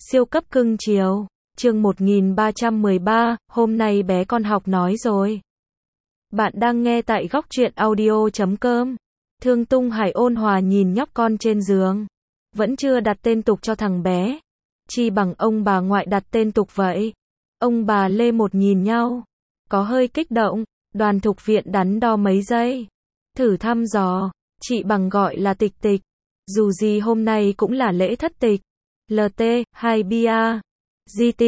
Siêu cấp cưng chiều. Chương 1313, hôm nay bé con học nói rồi. Bạn đang nghe tại góc truyện audio.com. Thương Tung Hải ôn hòa nhìn nhóc con trên giường. Vẫn chưa đặt tên tục cho thằng bé. Chi bằng ông bà ngoại đặt tên tục vậy. Ông bà Lê một nhìn nhau. Có hơi kích động. Đoàn thục viện đắn đo mấy giây. Thử thăm dò. Chị bằng gọi là Tịch Tịch. Dù gì hôm nay cũng là lễ thất tịch. LT, 2 bia. GT.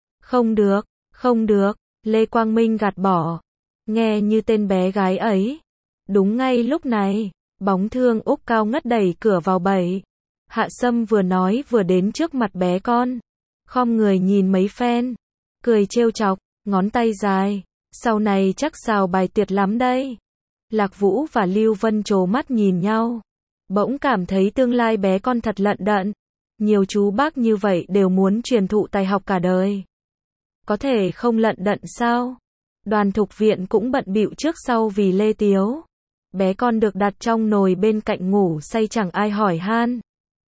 Không được. Lê Quang Minh gạt bỏ. Nghe như tên bé gái ấy. Đúng ngay lúc này, bóng Thương Úc cao ngất đẩy cửa vào bẫy. Hạ Sâm vừa nói vừa đến trước mặt bé con. Khom người nhìn mấy phen. Cười trêu chọc, ngón tay dài. Sau này chắc xào bài tiệc lắm đây. Lạc Vũ và Lưu Vân trố mắt nhìn nhau. Bỗng cảm thấy tương lai bé con thật lận đận. Nhiều chú bác như vậy đều muốn truyền thụ tài học cả đời. Có thể không lận đận sao? Đoàn thục viện cũng bận bịu trước sau vì Lê Tiếu. Bé con được đặt trong nồi bên cạnh ngủ say chẳng ai hỏi han.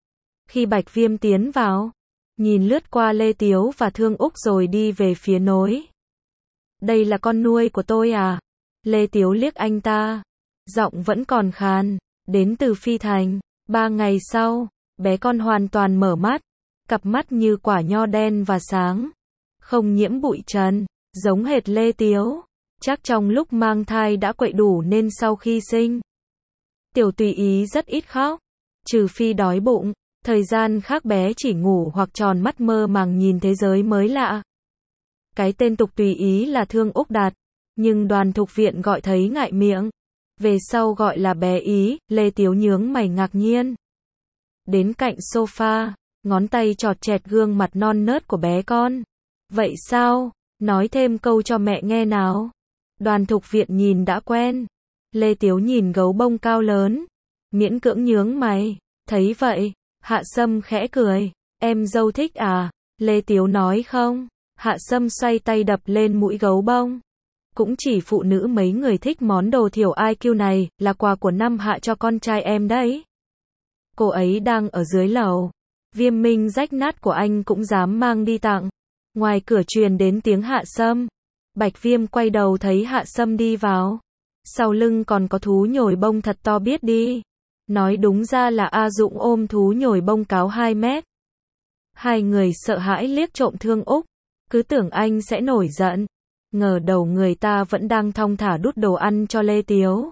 Khi Bạch Viêm tiến vào, nhìn lướt qua Lê Tiếu và Thương Úc rồi đi về phía nối. Đây là con nuôi của tôi à? Lê Tiếu liếc anh ta. Giọng vẫn còn khàn. Đến từ Phi Thành. 3 ngày sau, bé con hoàn toàn mở mắt. Cặp mắt như quả nho đen và sáng. Không nhiễm bụi trần. Giống hệt Lê Tiếu. Chắc trong lúc mang thai đã quậy đủ nên sau khi sinh. Tiểu Tùy Ý rất ít khóc. Trừ phi đói bụng. Thời gian khác bé chỉ ngủ hoặc tròn mắt mơ màng nhìn thế giới mới lạ. Cái tên tục Tùy Ý là Thương Úc đặt. Nhưng đoàn thục viện gọi thấy ngại miệng. Về sau gọi là bé Ý. Lê Tiếu nhướng mày ngạc nhiên. Đến cạnh sofa, ngón tay chọt chẹt gương mặt non nớt của bé con. Vậy sao? Nói thêm câu cho mẹ nghe nào. Đoàn thục viện nhìn đã quen. Lê Tiếu nhìn gấu bông cao lớn. Miễn cưỡng nhướng mày. Thấy vậy, Hạ Sâm khẽ cười. Em dâu thích à? Lê Tiếu nói không. Hạ Sâm xoay tay đập lên mũi gấu bông. Cũng chỉ phụ nữ mấy người thích món đồ thiểu IQ này, là quà của năm Hạ cho con trai em đấy. Cô ấy đang ở dưới lầu. Viêm minh rách nát của anh cũng dám mang đi tặng. Ngoài cửa truyền đến tiếng Hạ Sâm. Bạch Viêm quay đầu thấy Hạ Sâm đi vào. Sau lưng còn có thú nhồi bông thật to biết đi. Nói đúng ra là A Dũng ôm thú nhồi bông cáo 2 mét. Hai người sợ hãi liếc trộm Thương Úc. Cứ tưởng anh sẽ nổi giận. Ngờ đầu người ta vẫn đang thong thả đút đồ ăn cho Lê Tiếu.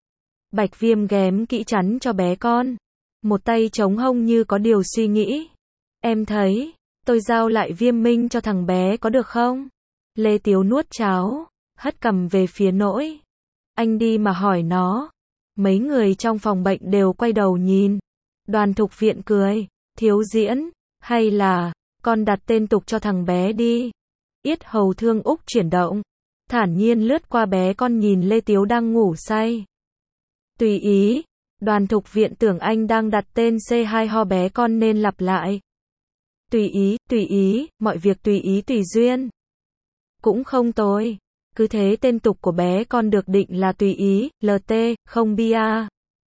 Bạch Viêm ghém kỹ chắn cho bé con. Một tay chống hông như có điều suy nghĩ. Em thấy, tôi giao lại Viêm Minh cho thằng bé có được không? Lê Tiếu nuốt cháo, hất cằm về phía nỗi. Anh đi mà hỏi nó. Mấy người trong phòng bệnh đều quay đầu nhìn. Đoàn thục viện cười. Thiếu diễn, hay là, con đặt tên tục cho thằng bé đi. Yết hầu Thương Úc chuyển động. Thản nhiên lướt qua bé con nhìn Lê Tiếu đang ngủ say. Tùy Ý. Đoàn thục viện tưởng anh đang đặt tên C2 ho bé con nên lặp lại. Tùy ý, mọi việc tùy ý tùy duyên. Cũng không tồi. Cứ thế tên tục của bé con được định là Tùy Ý, LT, không bia.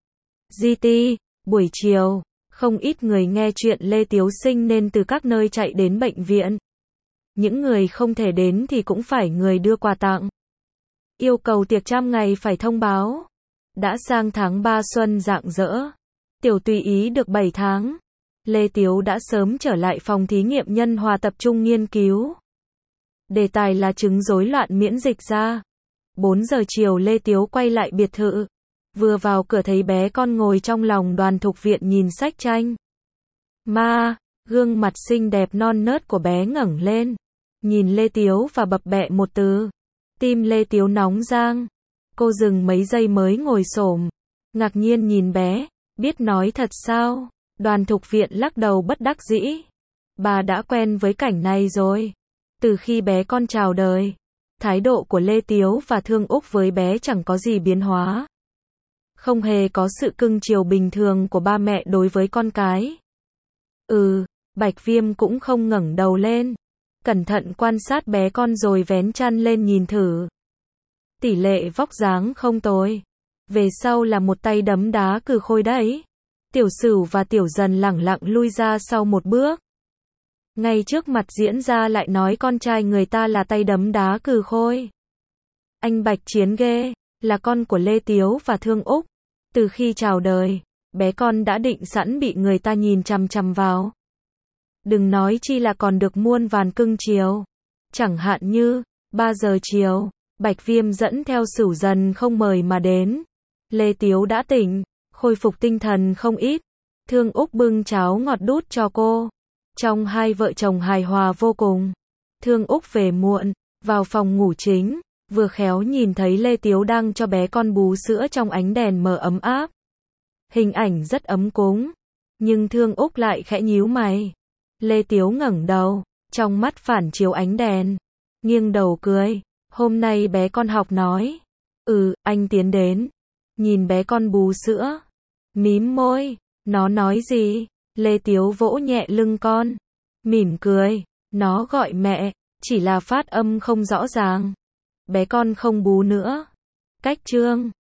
GT, buổi chiều, không ít người nghe chuyện Lê Tiếu sinh nên từ các nơi chạy đến bệnh viện. Những người không thể đến thì cũng phải người đưa quà tặng. Yêu cầu tiệc 100 ngày phải thông báo. Đã sang tháng 3 xuân rạng rỡ. Tiểu Tùy Ý được 7 tháng. Lê Tiếu đã sớm trở lại phòng thí nghiệm nhân hòa tập trung nghiên cứu. Đề tài là chứng rối loạn miễn dịch ra. 4 giờ chiều Lê Tiếu quay lại biệt thự. Vừa vào cửa thấy bé con ngồi trong lòng đoàn thục viện nhìn sách tranh. Gương mặt xinh đẹp non nớt của bé ngẩng lên. Nhìn Lê Tiếu và bập bẹ một từ. Tim Lê Tiếu nóng rang. Cô dừng mấy giây mới ngồi xổm. Ngạc nhiên nhìn bé. Biết nói thật sao? Đoàn thục viện lắc đầu bất đắc dĩ. Bà đã quen với cảnh này rồi. Từ khi bé con chào đời, thái độ của Lê Tiếu và Thương Úc với bé chẳng có gì biến hóa. Không hề có sự cưng chiều bình thường của ba mẹ đối với con cái. Bạch Viêm cũng không ngẩng đầu lên. Cẩn thận quan sát bé con rồi vén chăn lên nhìn thử. Tỷ lệ vóc dáng không tồi. Về sau là một tay đấm đá cừ khôi đấy. Tiểu Sửu và Tiểu Dần lẳng lặng lui ra sau một bước. Ngay trước mặt diễn ra lại nói con trai người ta là tay đấm đá cừ khôi. Anh Bạch Chiến ghê, là con của Lê Tiếu và Thương Úc. Từ khi chào đời, bé con đã định sẵn bị người ta nhìn chằm chằm vào. Đừng nói chi là còn được muôn vàn cưng chiều. Chẳng hạn như, 3 giờ chiều, Bạch Viêm dẫn theo Sửu Dần không mời mà đến. Lê Tiếu đã tỉnh, khôi phục tinh thần không ít. Thương Úc bưng cháo ngọt đút cho cô. Trong hai vợ chồng hài hòa vô cùng. Thương Úc về muộn, vào phòng ngủ chính, vừa khéo nhìn thấy Lê Tiếu đang cho bé con bú sữa trong ánh đèn mờ ấm áp. Hình ảnh rất ấm cúng, nhưng Thương Úc lại khẽ nhíu mày. Lê Tiếu ngẩng đầu, trong mắt phản chiếu ánh đèn, nghiêng đầu cười. Hôm nay bé con học nói. Anh tiến đến, nhìn bé con bú sữa, mím môi. Nó nói gì? Lê Tiếu vỗ nhẹ lưng con, mỉm cười. Nó gọi mẹ, chỉ là phát âm không rõ ràng. Bé con không bú nữa. Cách chương